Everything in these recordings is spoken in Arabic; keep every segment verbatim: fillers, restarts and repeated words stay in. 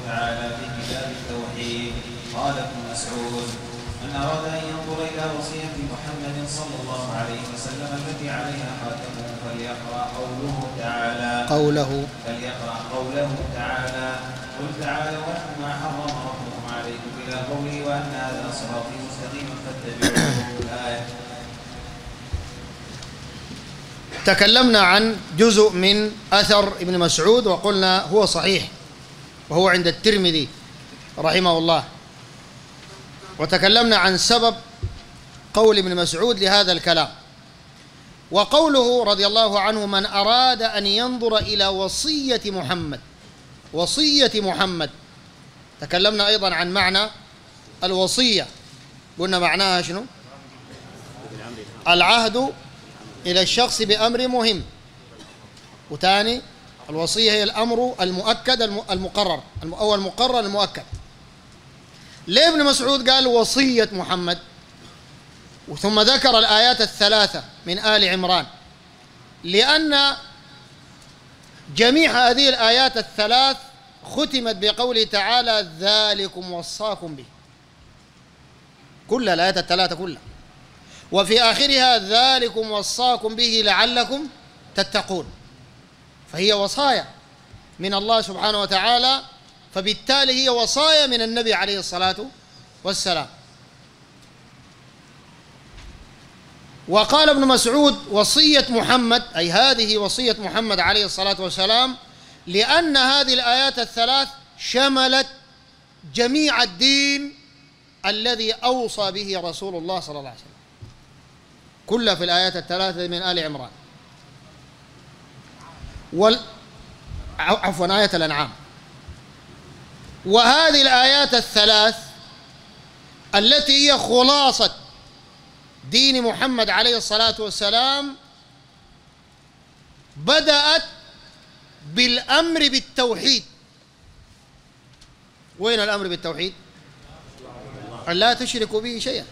تعالى في كتاب التوحيد. قال ابن مسعود: من أراد أن ينظر إلى وصية محمد صلى الله عليه وسلم التي عليها خاتمه فليقرأ قوله تعالى قوله فليقرأ قوله تعالى: قل تعالوا واتلوا ما حرم ربكم عليكم إلى قوله وأن هذا صراطي مستقيما فاتبعوه. الآية. تكلمنا عن جزء من أثر ابن مسعود وقلنا هو صحيح وهو عند الترمذي رحمه الله، وتكلمنا عن سبب قول ابن مسعود لهذا الكلام. وقوله رضي الله عنه: من أراد أن ينظر إلى وصية محمد، وصية محمد. تكلمنا أيضا عن معنى الوصية، قلنا معناها شنو؟ العهد إلى الشخص بأمر مهم. وثاني الوصية هي الأمر المؤكد المقرر أو المقرر المؤكد. ليه ابن مسعود قال وصية محمد وثم ذكر الآيات الثلاثة من آل عمران؟ لأن جميع هذه الآيات الثلاث ختمت بقوله تعالى: ذلكم وصاكم به. كل الآيات الثلاثة كلها، وفي آخرها: ذلكم وصاكم به لعلكم تتقون. فهي وصايا من الله سبحانه وتعالى، فبالتالي هي وصايا من النبي عليه الصلاة والسلام. وقال ابن مسعود: وصية محمد، أي هذه وصية محمد عليه الصلاة والسلام، لأن هذه الآيات الثلاث شملت جميع الدين الذي أوصى به رسول الله صلى الله عليه وسلم، كلها في الآيات الثلاثة من آل عمران وال... عفوا آية الأنعام. وهذه الآيات الثلاث التي هي خلاصة دين محمد عليه الصلاة والسلام بدأت بالأمر بالتوحيد. وين الأمر بالتوحيد؟ أن لا تشركوا به شيئا.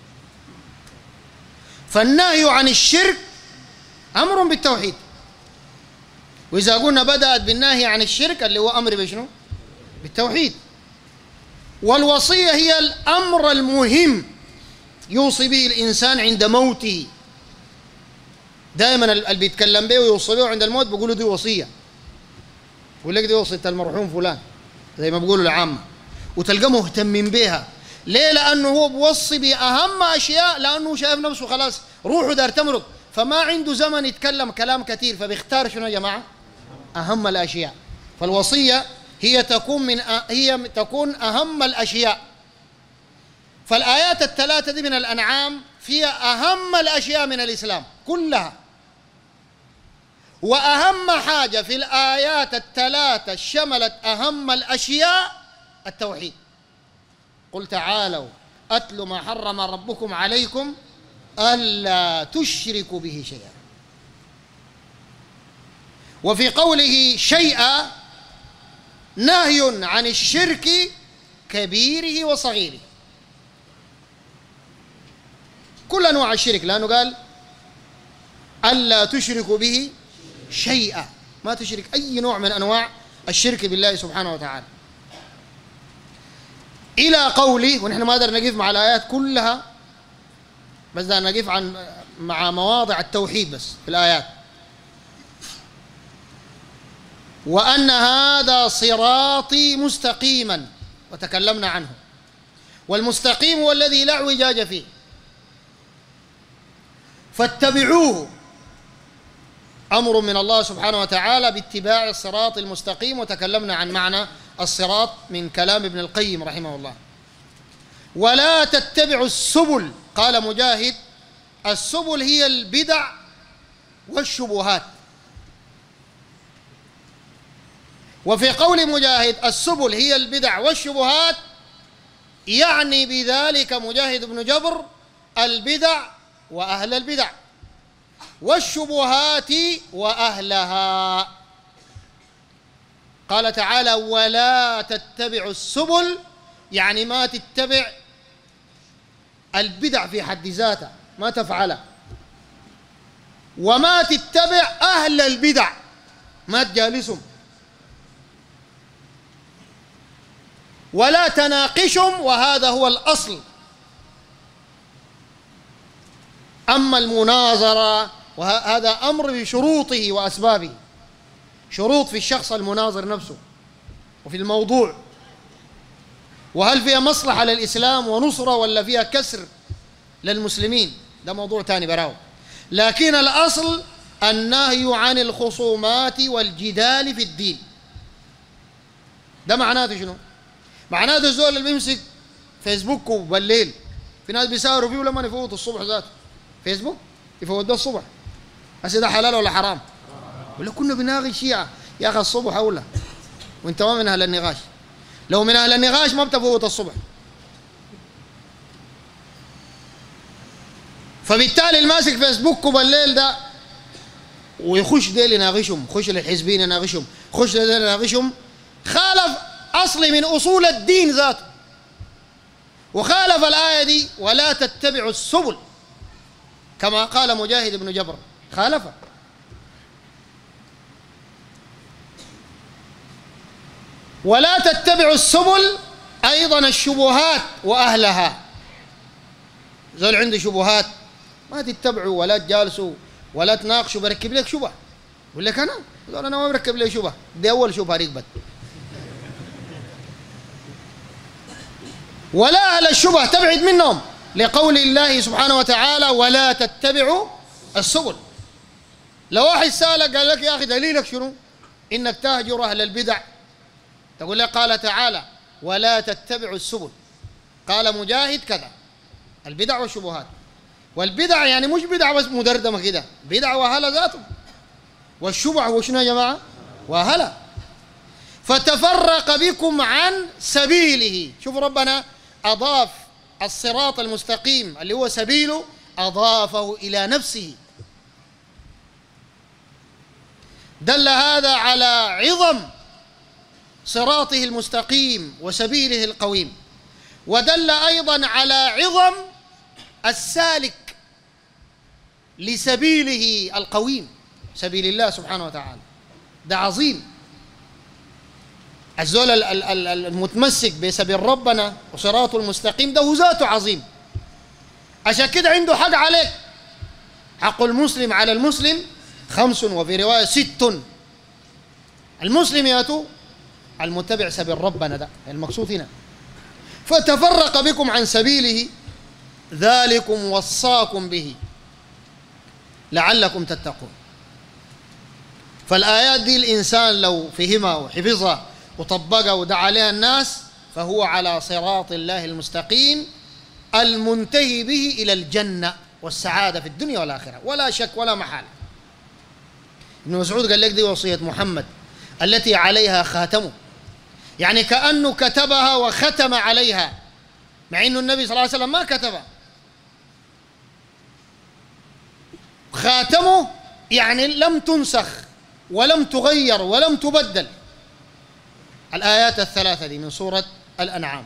فالنهي عن الشرك أمر بالتوحيد. وإذا قلنا بدأت بالنهي عن الشرك اللي هو أمر بشنو؟ بالتوحيد. والوصية هي الأمر المهم يوصي به الإنسان عند موته. دائما اللي بيتكلم به ويوصي به عند الموت بيقولوا دي وصية، يقول لك دي وصية المرحوم فلان زي ما بيقولوا العامة، وتلقى مهتمين بها. ليه؟ لأنه هو بوصي بأهم أشياء، لأنه شايف نفسه خلاص روحه دار تمرض، فما عنده زمن يتكلم كلام كثير، فبيختار شنو يا جماعة؟ أهم الأشياء. فالوصية هي تكون من أ... هي تكون أهم الأشياء. فالآيات الثلاثة دي من الأنعام فيها أهم الأشياء من الإسلام كلها. وأهم حاجة في الآيات الثلاثة شملت أهم الأشياء التوحيد. قل تعالوا أتل ما حرم ربكم عليكم ألا تشركوا به شيئا. وفي قوله شيئا نهي عن الشرك كبيره وصغيره، كل أنواع الشرك، لأنه قال ألا تشركوا به شيئا، ما تشرك أي نوع من أنواع الشرك بالله سبحانه وتعالى، إلى قوله. ونحن ما قدرنا نقف مع الآيات كلها، بس بدنا نقف عن مع مواضع التوحيد بس في الآيات. وأن هذا صراطي مستقيما، وتكلمنا عنه. والمستقيم هو الذي لا اعوجاج فيه، فاتبعوه، أمر من الله سبحانه وتعالى باتباع الصراط المستقيم. وتكلمنا عن معنى الصراط من كلام ابن القيم رحمه الله. ولا تتبعوا السبل، قال مجاهد: السبل هي البدع والشبهات. وفي قول مجاهد السبل هي البدع والشبهات، يعني بذلك مجاهد بن جبر البدع وأهل البدع، والشبهات وأهلها. قال تعالى: ولا تتبعوا السبل، يعني ما تتبع البدع في حد ذاتها، ما تفعلها، وما تتبع أهل البدع، ما تجالسهم. ولا تناقشهم، وهذا هو الأصل. أما المناظرة وهذا أمر بشروطه وأسبابه، شروط في الشخص المناظر نفسه وفي الموضوع، وهل فيها مصلحة للإسلام ونصرة ولا فيها كسر للمسلمين، ده موضوع تاني براو. لكن الأصل النهي عن الخصومات والجدال في الدين. ده معناته شنو؟ معناته الزول اللي بيمسك فيسبوك بالليل، في ناس بيسهروا فيه لما يفوت الصبح ذاته فيسبوك يفوت ده الصبح، هسه ده حلال ولا حرام؟ ولا كنا بناقش شيعة يا أخي الصبح أولى، وأنت ما من أهل النقاش. لو من أهل النقاش ما بتفوت الصبح. فبالتالي الماسك فيسبوك بالليل ده ويخش ديل يناقشهم، خش للحزبين يناقشهم، خش لديل يناقشهم، خالف أصلي من أصول الدين ذاته، وخالف الآية دي ولا تتبعوا السبل كما قال مجاهد بن جبر، خالفه. ولا تتبعوا السبل أيضا الشبهات وأهلها. زول عنده شبهات ما تتبعوا ولا تجالسوا ولا تناقشوا، بركب لك شبهة يقول لك أنا زول أنا ما بركب لي شبهة، دي أول شبهة ركبت. ولا أهل الشبهة تبعد منهم، لقول الله سبحانه وتعالى ولا تتبعوا السبل. لو واحد سألك قال لك يا أخي دليلك شنو إنك تهجر أهل البدع، تقول له قال تعالى ولا تتبعوا السبل، قال مجاهد كذا، البدع والشبهات. والبدع يعني مش بدع بس مدردمة كده، بدع وهلا ذاته. والشبع هو شنو يا جماعة؟ وهلا. فتفرق بكم عن سبيله. شوفوا ربنا أضاف الصراط المستقيم اللي هو سبيله، أضافه إلى نفسه. دل هذا على عظم صراطه المستقيم وسبيله القويم، ودل أيضا على عظم السالك لسبيله القويم، سبيل الله سبحانه وتعالى. ده عظيم. الزول المتمسك بسبيل ربنا وصراطه المستقيم ده هو ذاته عظيم. عشان كده عنده حق عليك. حق المسلم على المسلم خمس، وفي رواية ست. المسلم ياتو المتبع سبيل ربنا، ده المقصود هنا. فتفرق بكم عن سبيله ذلكم وصاكم به لعلكم تتقون. فالآيات دي الإنسان لو فهمها وحفظها وطبقها ودعا عليها الناس فهو على صراط الله المستقيم المنتهي به إلى الجنة والسعادة في الدنيا والآخرة، ولا شك ولا محالة. ابن مسعود قال لك دي وصية محمد التي عليها خاتمه، يعني كأنه كتبها وختم عليها، مع أنه النبي صلى الله عليه وسلم ما كتبها. خاتمه يعني لم تنسخ ولم تغير ولم تبدل. الآيات الثلاثة دي من سورة الأنعام،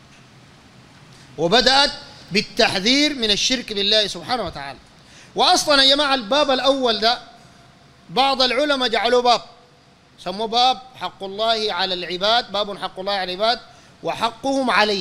وبدأت بالتحذير من الشرك بالله سبحانه وتعالى. وأصلا يا جماعة الباب الأول ده بعض العلماء جعلوا باب سموه باب حق الله على العباد، باب حق الله على العباد وحقهم عليه.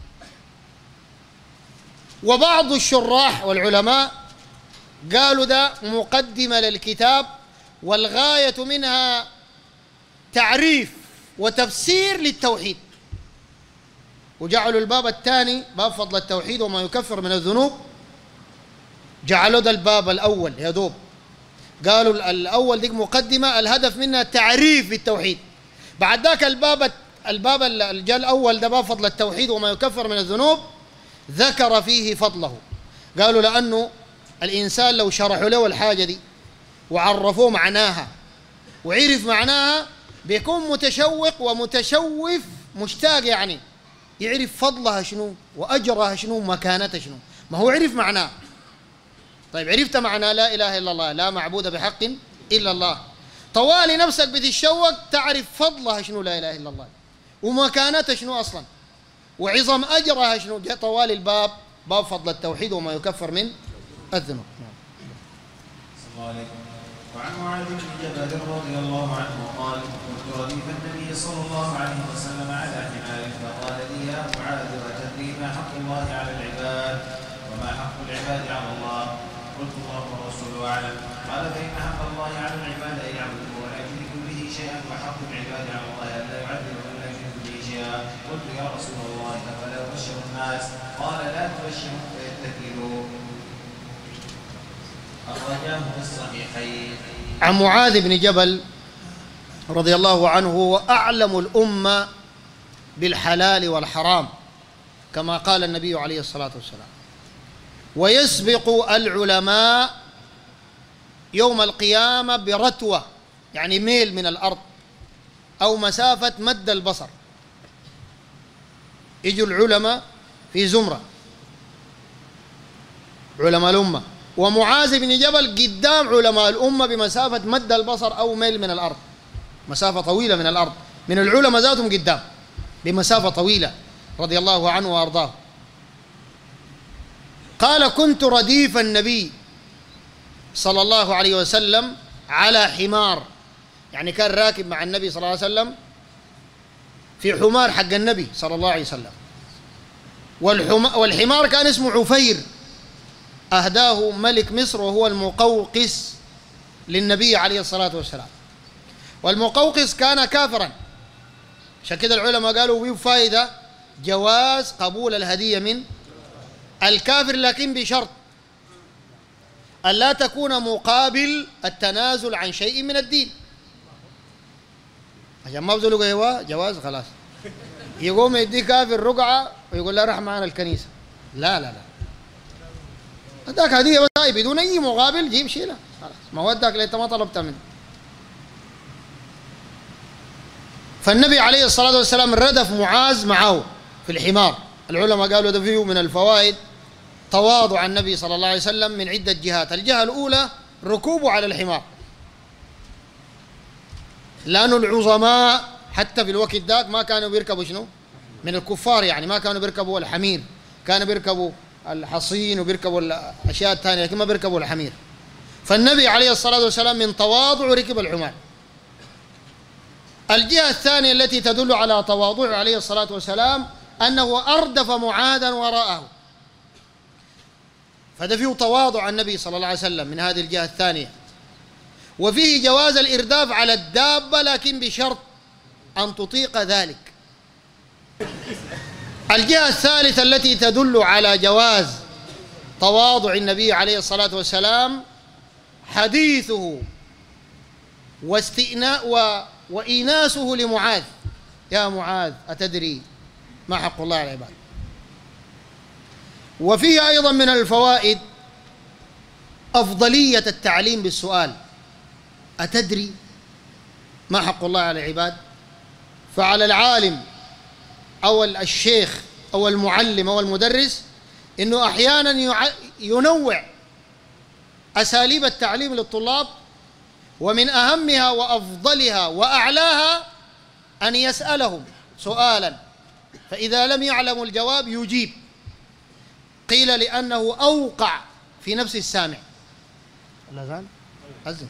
وبعض الشراح والعلماء قالوا ده مقدمة للكتاب، والغاية منها تعريف وتفسير للتوحيد، وجعلوا الباب الثاني باب فضل التوحيد وما يكفر من الذنوب، جعلوا ده الباب الأول يا دوب. قالوا الأول دي مقدمة الهدف منها تعريف بالتوحيد. بعد ذاك الباب الباب اللي جاء الأول ده باب فضل التوحيد وما يكفر من الذنوب ذكر فيه فضله. قالوا لأنه الإنسان لو شرحوا له الحاجة دي وعرفوه معناها وعرف معناها بيكون متشوق ومتشوف مشتاق، يعني يعرف فضلها شنو وأجرها شنو ومكانتها شنو، ما هو عرف معناه. طيب عرفت معنى لا إله إلا الله، لا معبود بحق إلا الله، طوالي نفسك بتتشوق تعرف فضلها شنو لا إله إلا الله ومكانتها شنو أصلا وعظم أجرها شنو. جاء طوال الباب باب فضل التوحيد وما يكفر من الذنوب. صلى الله عليه وسلم. وعن معاذ بن جبل رضي الله عنه قال كنت رديف النبي النبي صلى الله عليه وسلم على حمار فقال لي يا معاذ أتدري ما حق الله على العباد وما حق العباد على الله؟ قلت الله ورسوله أعلم. قال فإن حق الله على العباد أن يعبدوه ولا يشركوا به شيئا وحق العباد على الله أن لا يعذبوا ولا يشركوا به شيئا. قلت يا رسول الله أفلا أبشر الناس؟ قال لا تبشرهم فيتكلوا. أخرجاه في الصحيحين. عن معاذ بن جبل رضي الله عنه هو أعلم الأمة بالحلال والحرام كما قال النبي عليه الصلاة والسلام، ويسبق العلماء يوم القيامة برتوة يعني ميل من الأرض أو مسافة مد البصر. يجوا العلماء في زمرة علماء الأمة، ومعاذ بن جبل قدام علماء الأمة بمسافة مد البصر أو ميل من الأرض، مسافة طويلة من الأرض، من العلماء ذاتهم قدام بمسافة طويلة رضي الله عنه وأرضاه. قال كنت رديف النبي صلى الله عليه وسلم على حمار، يعني كان راكب مع النبي صلى الله عليه وسلم في حمار حق النبي صلى الله عليه وسلم، والحمار كان اسمه عفير أهداه ملك مصر وهو المقوقس للنبي عليه الصلاة والسلام، والمقوقس كان كافرا، عشان كده العلماء قالوا فيه فائدة جواز قبول الهدية من الكافر لكن بشرط أن لا تكون مقابل التنازل عن شيء من الدين، عشان ما بزولوا ايوه جواز خلاص يقوم يدي كافر رقعة ويقول له راح معنا الكنيسة. لا لا لا، اداك هدية بس بدون اي مقابل جيب شيلها خلاص، ما وداك لأنت ما طلبت منه. فالنبي عليه الصلاة والسلام ردف معاذ معه في الحمار. العلماء قالوا ده فيه من الفوائد تواضع النبي صلى الله عليه وسلم من عدة جهات. الجهة الأولى ركوبه على الحمار، لأن العظماء حتى في الوقت ذاك ما كانوا بيركبوا شنو من الكفار، يعني ما كانوا بيركبوا الحمير، كانوا بيركبوا الحصين وبيركبوا الأشياء الثانية لكن ما بيركبوا الحمير. فالنبي عليه الصلاة والسلام من تواضعه ركب الحمار. الجهة الثانية التي تدل على تواضعه عليه الصلاة والسلام أنه أردف معاذا وراءه، فده فيه تواضع النبي صلى الله عليه وسلم من هذه الجهة الثانية. وفيه جواز الإرداف على الدابة لكن بشرط أن تطيق ذلك. الجهة الثالثة التي تدل على جواز تواضع النبي عليه الصلاة والسلام حديثه واستئناء و وإيناسه لمعاذ، يا معاذ أتدري ما حق الله على العباد. وفيه أيضا من الفوائد أفضلية التعليم بالسؤال، أتدري ما حق الله على العباد؟ فعلى العالم أو الشيخ أو المعلم أو المدرس إنه أحيانا ينوع أساليب التعليم للطلاب، ومن أهمها وأفضلها وأعلاها أن يسألهم سؤالا فإذا لم يعلموا الجواب يجيب. قيل لأنه أوقع في نفس السامع. الأذان أذن.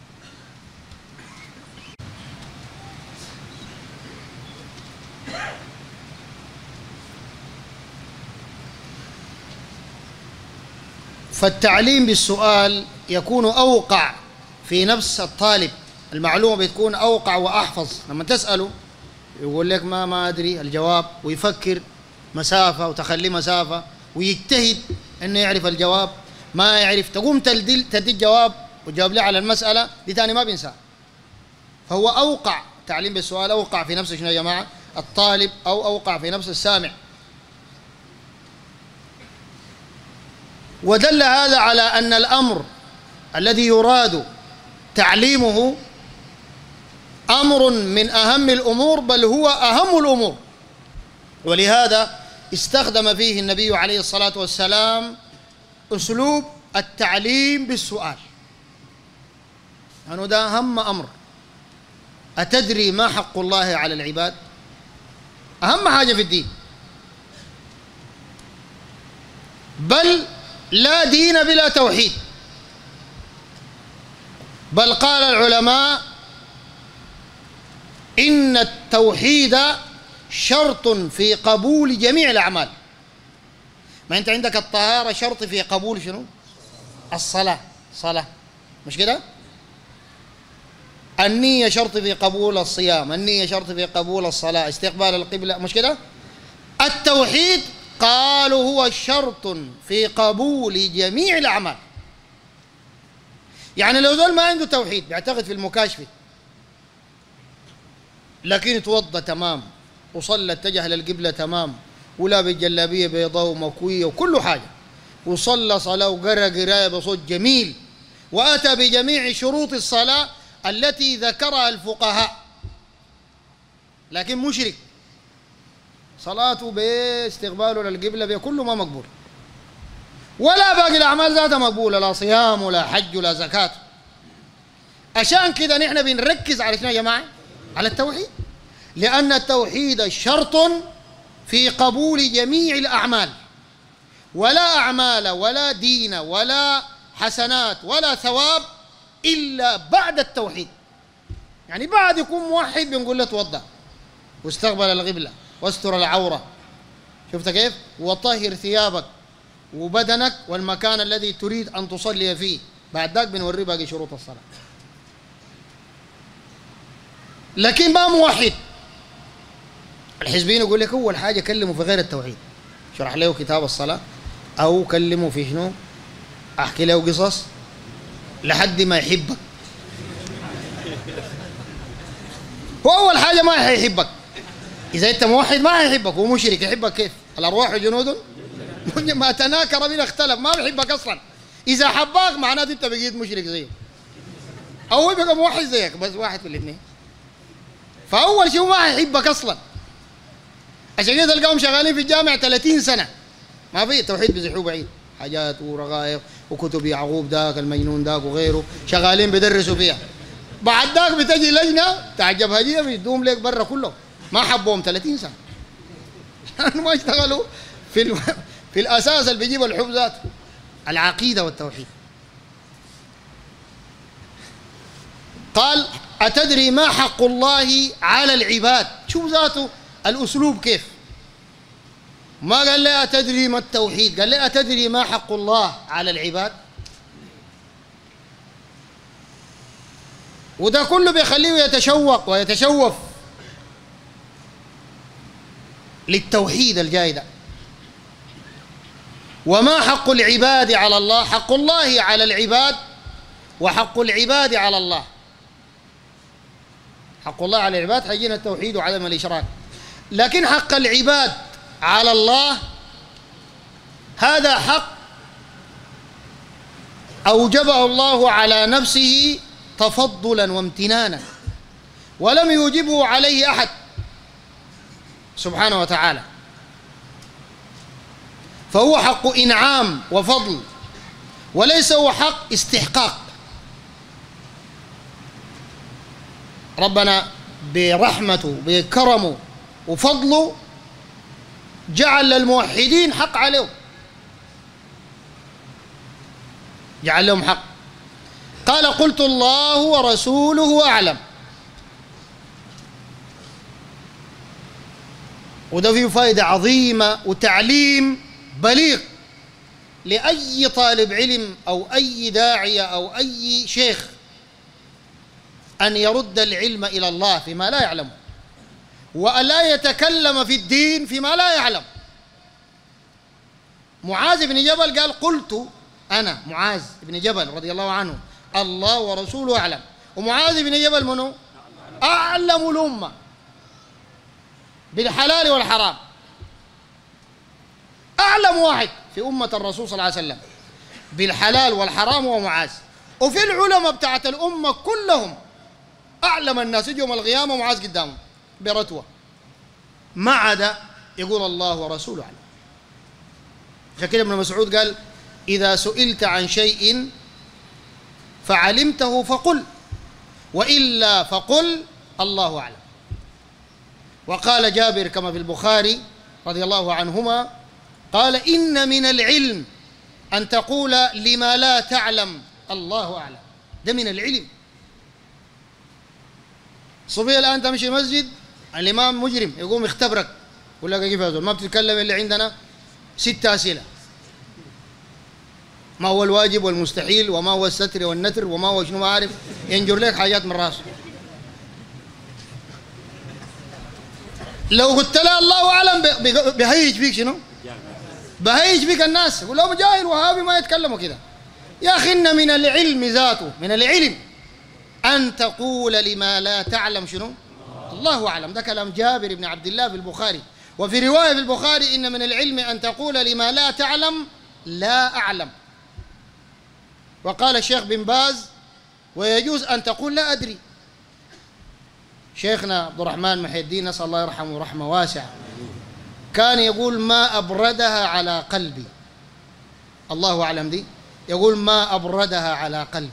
فالتعليم بالسؤال يكون أوقع في نفس الطالب، المعلومة بتكون أوقع وأحفظ. لما تسأله يقول لك ما ما أدري الجواب، ويفكر مسافة وتخلي مسافة ويجتهد إنه يعرف الجواب، ما يعرف تقوم تدي تدي الجواب وجاوب لي على المسألة دي تاني ما بينساه. فهو أوقع، تعليم بالسؤال أوقع في نفس شنو يا جماعة الطالب أو أوقع في نفس السامع. ودل هذا على أن الأمر الذي يراد تعليمه أمر من أهم الأمور، بل هو أهم الأمور. ولهذا استخدم فيه النبي عليه الصلاة والسلام أسلوب التعليم بالسؤال، لأنه ده أهم أمر. أتدري ما حق الله على العباد؟ أهم حاجة في الدين، بل لا دين بلا توحيد. بل قال العلماء إن التوحيد شرط في قبول جميع الأعمال. ما أنت عندك الطهارة شرط في قبول شنو؟ الصلاة، صلاة، مش كده؟ النية شرط في قبول الصيام، النية شرط في قبول الصلاة، استقبال القبلة، مش كده؟ التوحيد قالوا هو شرط في قبول جميع الأعمال. يعني لو زول ما عنده توحيد بيعتقد في المكاشفة، لكن يتوضى تمام وصلى اتجه للقبلة تمام ولابس جلابية بيضاء ومكوية وكل حاجة، وصلى صلاة وقرأ قراية بصوت جميل، وأتى بجميع شروط الصلاة التي ذكرها الفقهاء، لكن مشرك، صلاته باستقباله للقبلة بكله ما مقبول، ولا باقي الأعمال ذاتها مقبولة، لا صيام ولا حج ولا زكاة. عشان كده نحن بنركز على شنو يا جماعة؟ على التوحيد، لأن التوحيد شرط في قبول جميع الأعمال، ولا أعمال ولا دين ولا حسنات ولا ثواب إلا بعد التوحيد. يعني بعد يكون موحد بنقول له توضأ واستقبل القبلة واستر العورة، شفت كيف؟ وطهر ثيابك وبدنك والمكان الذي تريد أن تصلي فيه، بعد ذاك بنوري باقي شروط الصلاة. لكن ما موحد، الحزبيين يقول لك أول حاجة كلموا في غير التوحيد، شرح له كتاب الصلاة أو كلموا في شنو، أحكي له قصص لحد ما يحبك. هو أول حاجة ما حيحبك، إذا أنت موحد ما حيحبك، هو مشرك يحبك كيف؟ الأرواح جنود ما تناكر من اختلف، ما بيحبك أصلا. إذا حباك معناته أنت بقيت مشرك زيه، أو هو بقى موحد زيك، بس واحد في الاثنين. فأول شيء ما حيحبك أصلا، عشان كده تلقاهم شغالين في الجامع ثلاثين سنة ما في التوحيد، بيزحوا بعيد حاجات ورغائق وكتب يعقوب داك المجنون داك وغيره شغالين بيدرسوا فيها. بعد ذاك بتجي لجنة تعجب هدية بيدوم لك برا كله، ما حبوهم ثلاثين سنة لأنه ما اشتغلوا في ال... في الأساس اللي بيجيب الحب ذاته، العقيدة والتوحيد. قال أتدري ما حق الله على العباد؟ شوف ذاته الأسلوب كيف، ما قال لي أتدري ما التوحيد، قال لي أتدري ما حق الله على العباد. وده كله بيخليه يتشوق ويتشوف للتوحيد الجاي ده. وما حق العباد على الله؟ حق الله على العباد وحق العباد على الله. حق الله على العباد حيجينا التوحيد وعدم الإشراك، لكن حق العباد على الله هذا حق أوجبه الله على نفسه تفضلا وامتنانا، ولم يوجبه عليه أحد سبحانه وتعالى، فهو حق إنعام وفضل، وليس هو حق استحقاق. ربنا برحمته بكرمه وفضله جعل للموحدين حق عليهم، جعل لهم حق. قال قلت الله ورسوله أعلم. وده فيه فائدة عظيمة وتعليم بليغ لأي طالب علم أو أي داعية أو أي شيخ أن يرد العلم إلى الله فيما لا يعلمه، وألا يتكلم في الدين فيما لا يعلم. معاذ بن جبل قال قلت أنا معاذ بن جبل رضي الله عنه الله ورسوله أعلم. ومعاذ بن جبل منه أعلم الأمة بالحلال والحرام، أعلم واحد في أمة الرسول صلى الله عليه وسلم بالحلال والحرام هو معاذ. وفي العلماء بتاعت الأمة كلهم أعلم الناس يوم القيامة معاذ قدامهم برتوة، ما عدا يقول الله ورسوله أعلم. عشان كده ابن مسعود قال إذا سئلت عن شيء فعلمته فقل، وإلا فقل الله أعلم. وقال جابر كما في البخاري رضي الله عنهما قال إن من العلم أن تقول لما لا تعلم الله أعلم. ده من العلم. الصوفية الآن تمشي مسجد الإمام مجرم يقوم يختبرك يقول لك كيف هذول ما بتتكلم اللي عندنا ست أسئلة: ما هو الواجب والمستحيل، وما هو الستر والنتر، وما هو شنو ما عارف، ينجر لك حاجات من راسه. لو قلت له الله أعلم بهيج فيك شنو؟ بهيج فيك الناس، يقول لهم جاهل وهابي ما يتكلموا كده. يا أخي إن من العلم ذاته، من العلم أن تقول لما لا تعلم شنو؟ الله أعلم. ده كلام جابر بن عبد الله في البخاري. وفي رواية في البخاري: إن من العلم أن تقول لما لا تعلم لا أعلم. وقال الشيخ بن باز: ويجوز أن تقول لا أدري. شيخنا عبد الرحمن محي الدين نسأل الله يرحمه رحمة واسعة كان يقول: ما أبردها على قلبي. الله أعلم دي يقول: ما أبردها على قلبي.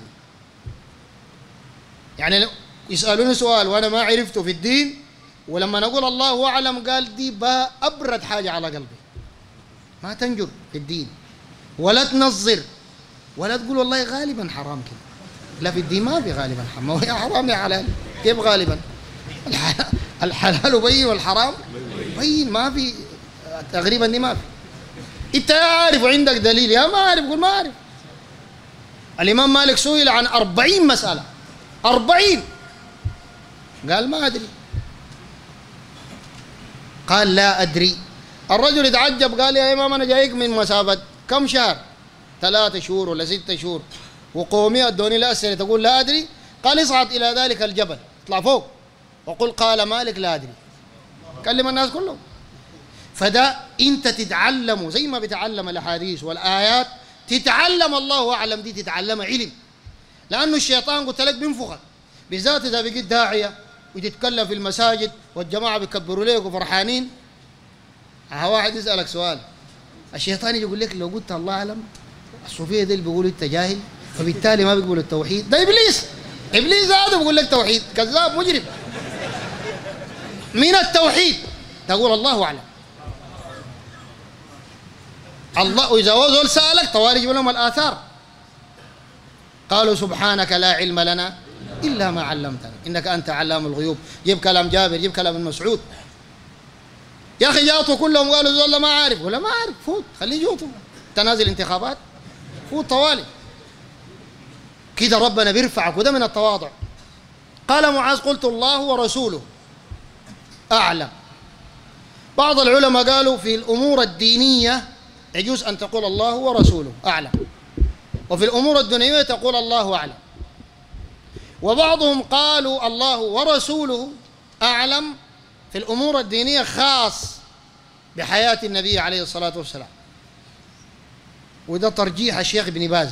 يعني يسألوني سؤال وأنا ما عرفته في الدين، ولما نقول الله أعلم قال دي با أبرد حاجة على قلبي. ما تنجر في الدين ولا تنظر ولا تقول والله غالبا حرام كده. لا، في الدين ما في غالبا حرام. هو يا حرام يا حلال، كيف غالبا؟ الحلال بين والحرام بين، ما في تقريبا دي ما في. انت يا عارف وعندك دليل يا ما عارف قول ما عارف. الإمام مالك سئل عن أربعين مسألة، أربعين، قال ما أدري، قال لا أدري. الرجل يتعجب قال: يا إمام أنا جايك من مسافة كم شهر؟ ثلاثة شهور ولا ستة شهور، وقومي أدوني الأسئلة تقول لا أدري؟ قال: اصعد إلى ذلك الجبل، اطلع فوق وقل قال مالك لا أدري، كلم الناس كلهم. فده أنت تتعلم زي ما بتعلم الأحاديث والآيات، تتعلم الله أعلم دي، تتعلم علم. لأنه الشيطان قلت لك بينفخك، بالذات إذا بقيت داعية وتتكلم في المساجد والجماعة بيكبروا لك وفرحانين. ها واحد يسألك سؤال، الشيطان يقول لك لو قلت الله أعلم الصوفية دي اللي بيقولوا أنت جاهل، فبالتالي ما بيقولوا التوحيد. ده إبليس، إبليس هذا بيقول لك توحيد، كذاب مجرم. من التوحيد تقول الله أعلم. الله، وإذا وزول سألك طوال يجيب لهم الآثار، قالوا سبحانك لا علم لنا إلا ما علمتنا إنك أنت علام الغيوب. جيب كلام جابر، جيب كلام المسعود. يا أخي جاطوا كلهم قالوا زول ما عارف، ولا ما عارف، فوت خليه يجوطوا، تنازل انتخابات فوت طوالي كده، ربنا بيرفعك، وده من التواضع. قال معاذ: قلت الله ورسوله أعلم. بعض العلماء قالوا في الأمور الدينية يجوز أن تقول الله ورسوله أعلم، وفي الأمور الدنيوية تقول الله أعلم. وبعضهم قالوا الله ورسوله أعلم في الأمور الدينية خاص بحياة النبي عليه الصلاة والسلام، وده ترجيح الشيخ ابن باز.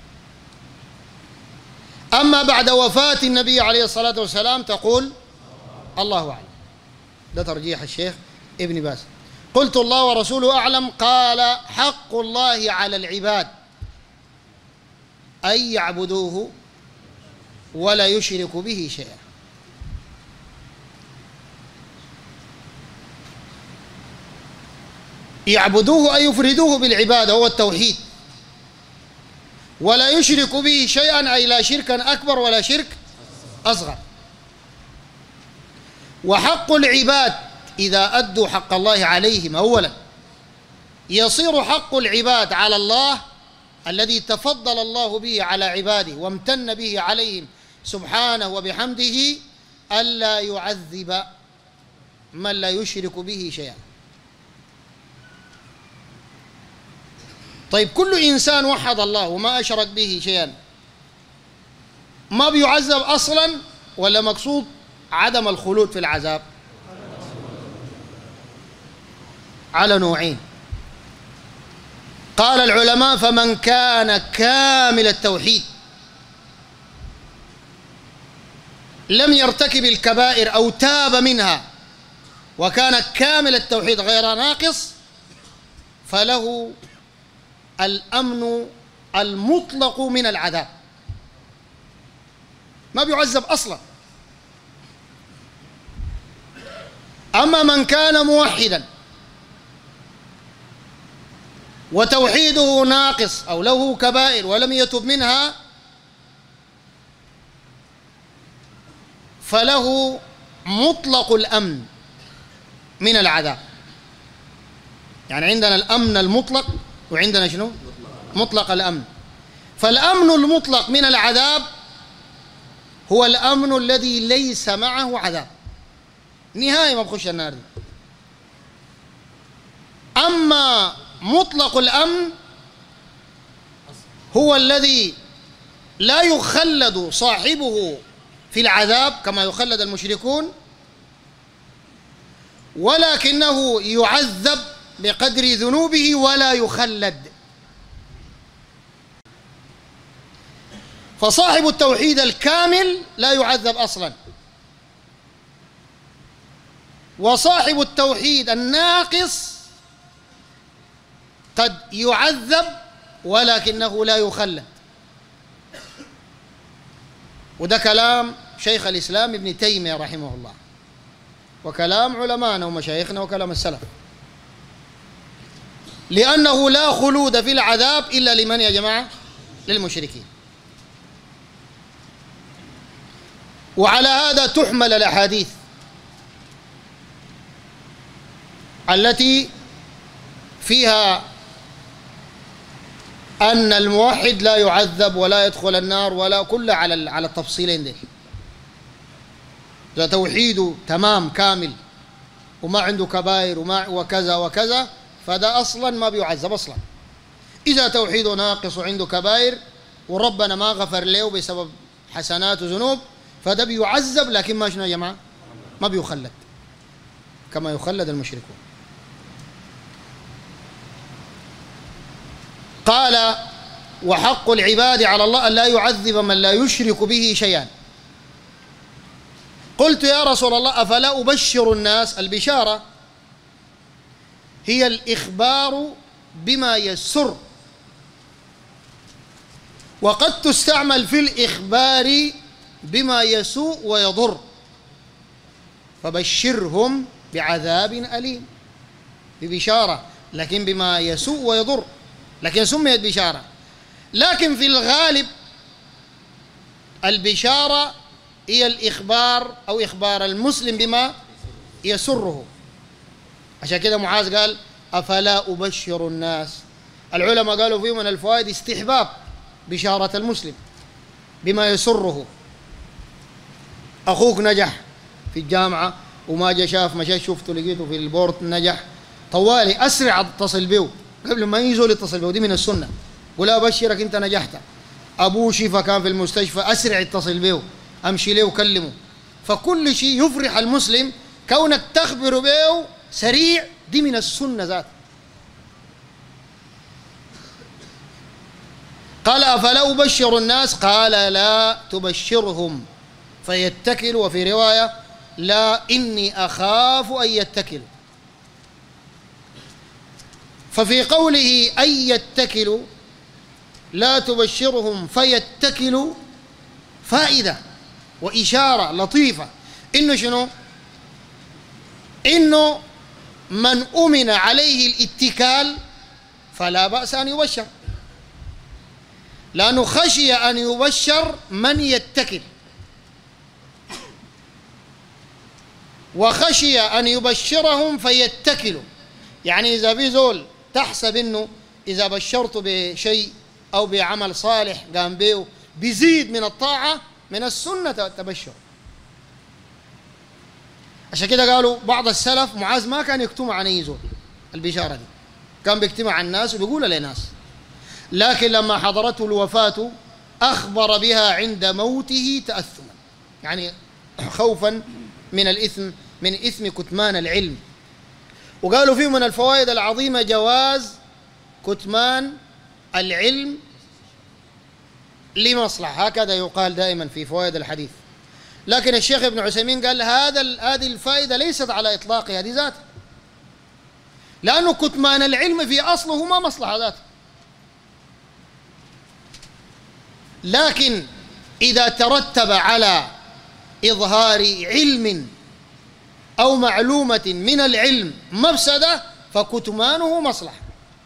أما بعد وفاة النبي عليه الصلاة والسلام تقول الله أعلم، ده ترجيح الشيخ ابن باز. قلت الله ورسوله أعلم. قال: حق الله على العباد أن يعبدوه ولا يشركوا به شيئا. يعبدوه أي يفردوه بالعبادة، هو التوحيد، ولا يشركوا به شيئا أي لا شركا أكبر ولا شرك أصغر. وحق العباد إذا أدوا حق الله عليهم أولا يصير حق العباد على الله الذي تفضل الله به على عباده وامتن به عليهم سبحانه وبحمده ألا يعذب من لا يشرك به شيئا. طيب كل إنسان وحد الله وما أشرك به شيئا ما بيعذب أصلا، ولا مقصود عدم الخلود في العذاب؟ على نوعين. قال العلماء: فمن كان كامل التوحيد لم يرتكب الكبائر أو تاب منها وكان كامل التوحيد غير ناقص، فله الأمن المطلق من العذاب، ما بيعذب أصلا. أما من كان موحدا وتوحيده ناقص أو له كبائر ولم يتب منها، فله مطلق الأمن من العذاب. يعني عندنا الأمن المطلق وعندنا شنو؟ مطلق الأمن. فالأمن المطلق من العذاب هو الأمن الذي ليس معه عذاب، نهاية ما بخش النار دي. أما مطلق الأمن هو الذي لا يخلد صاحبه في العذاب كما يخلد المشركون، ولكنه يعذب بقدر ذنوبه ولا يخلد. فصاحب التوحيد الكامل لا يعذب أصلا، وصاحب التوحيد الناقص قد يعذب ولكنه لا يخلد. وده كلام شيخ الإسلام ابن تيمية رحمه الله، وكلام علمائنا ومشايخنا وكلام السلف، لأنه لا خلود في العذاب إلا لمن يا جماعة؟ للمشركين. وعلى هذا تحمل الأحاديث التي فيها أن الموحد لا يعذب ولا يدخل النار ولا كل على على التفصيلين دي. إذا توحيده تمام كامل وما عنده كبائر وما وكذا وكذا فده أصلا ما بيعذب أصلا. إذا توحيده ناقص وعنده كبائر وربنا ما غفر له بسبب حسنات وذنوب فده بيعذب، لكن ما شنو يا جماعة؟ ما بيخلد كما يخلد المشركون. قال: وحق العباد على الله أن لا يعذب من لا يشرك به شيئا. قلت يا رسول الله أفلا أبشر الناس؟ البشارة هي الإخبار بما يسر، وقد تستعمل في الإخبار بما يسوء ويضر، فبشرهم بعذاب أليم، ببشارة لكن بما يسوء ويضر، لكن سميت بشارة. لكن في الغالب البشارة هي الإخبار أو إخبار المسلم بما يسره. عشان كده معاذ قال: أفلا أبشر الناس. العلماء قالوا فيه من الفوائد استحباب بشارة المسلم بما يسره. أخوك نجح في الجامعة وما جا شاف، مشى شفته لقيته في البورت نجح، طوالي أسرع اتصل به قبل ما يزول اتصل به، دي من السنة. ولا أبشرك أنت نجحت. أبوه شفا كان في المستشفى، أسرع اتصل به، أمشي له وكلمه. فكل شيء يفرح المسلم كونك تخبر به سريع، دي من السنة ذات. قال: أفلا أبشر الناس؟ قال: لا تبشرهم فيتكلوا، وفي رواية: لا إني أخاف أن يتكلوا. ففي قوله أن يتكلوا لا تبشرهم فيتكلوا فائدة وإشارة لطيفة، إنه شنو؟ إنه من أمن عليه الاتكال فلا بأس أن يبشر، لأنه خشي أن يبشر من يتكل، وخشي أن يبشرهم فيتكلوا. يعني إذا في زول تحسب إنه إذا بشرته بشيء أو بعمل صالح قام به بيزيد من الطاعة، من السنة تبشر. عشان كده قالوا بعض السلف معاذ ما كان يكتم عن أي زول البشارة دي، كان بيكتمها عن الناس وبيقولها للناس، لكن لما حضرته الوفاة أخبر بها عند موته تأثما، يعني خوفا من الإثم، من إثم كتمان العلم. وقالوا فيه من الفوائد العظيمة جواز كتمان العلم لمصلحة، هكذا يقال دائما في فوائد الحديث. لكن الشيخ ابن عثيمين قال هذا هذه الفائدة ليست على إطلاقها هذه ذاتها، لأنه كتمان العلم في أصله ما مصلحة ذاته، لكن إذا ترتب على إظهار علم أو معلومة من العلم مفسدة فكتمانه مصلحة،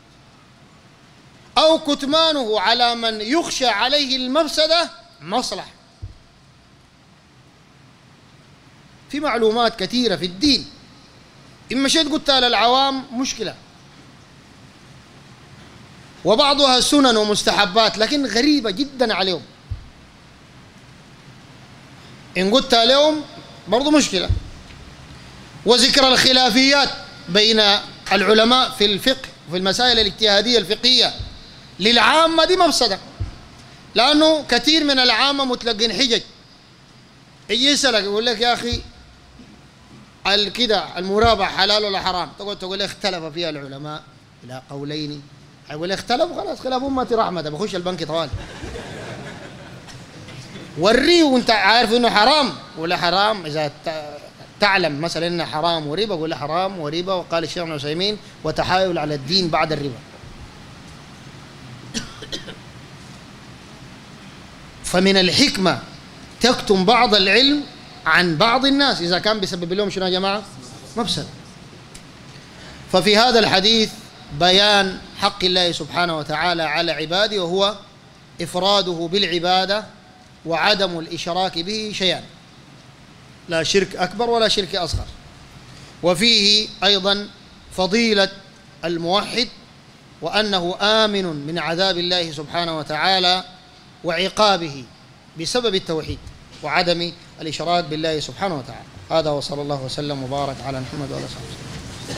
أو كتمانه على من يخشى عليه المفسدة مصلحة. في معلومات كثيرة في الدين إن مشيت قلتها للعوام مشكلة، وبعضها سنن ومستحبات لكن غريبة جدا عليهم، إن قلتها لهم برضو مشكلة. وذكر الخلافيات بين العلماء في الفقه وفي المسائل الاجتهادية الفقهية للعامة دي مفسدة، لأنه كثير من العامة متلقين حجج، يجي يسألك يقول لك يا أخي الكده المرابح حلال ولا حرام؟ تقول تقول اختلف فيها العلماء إلى قولين، يقول اختلف خلاص خلاف أمتي رحمة، بخش البنك طوال وريه وانت عارف انه حرام ولا حرام. اذا تعلم مثلا انه حرام وربا قول له حرام وربا، وقال الشيخ ابن عثيمين وتحايل على الدين بعد الربا. فمن الحكمة تكتم بعض العلم عن بعض الناس إذا كان بيسبب لهم شنو يا جماعة؟ مفسد. ففي هذا الحديث بيان حق الله سبحانه وتعالى على عباده، وهو إفراده بالعبادة وعدم الإشراك به شيئا، لا شرك أكبر ولا شرك أصغر. وفيه أيضا فضيلة الموحد، وأنه آمن من عذاب الله سبحانه وتعالى وعقابه بسبب التوحيد وعدم الإشراك بالله سبحانه وتعالى. هذا وصلى الله وسلم وبارك على محمد وعلى آله وصحبه.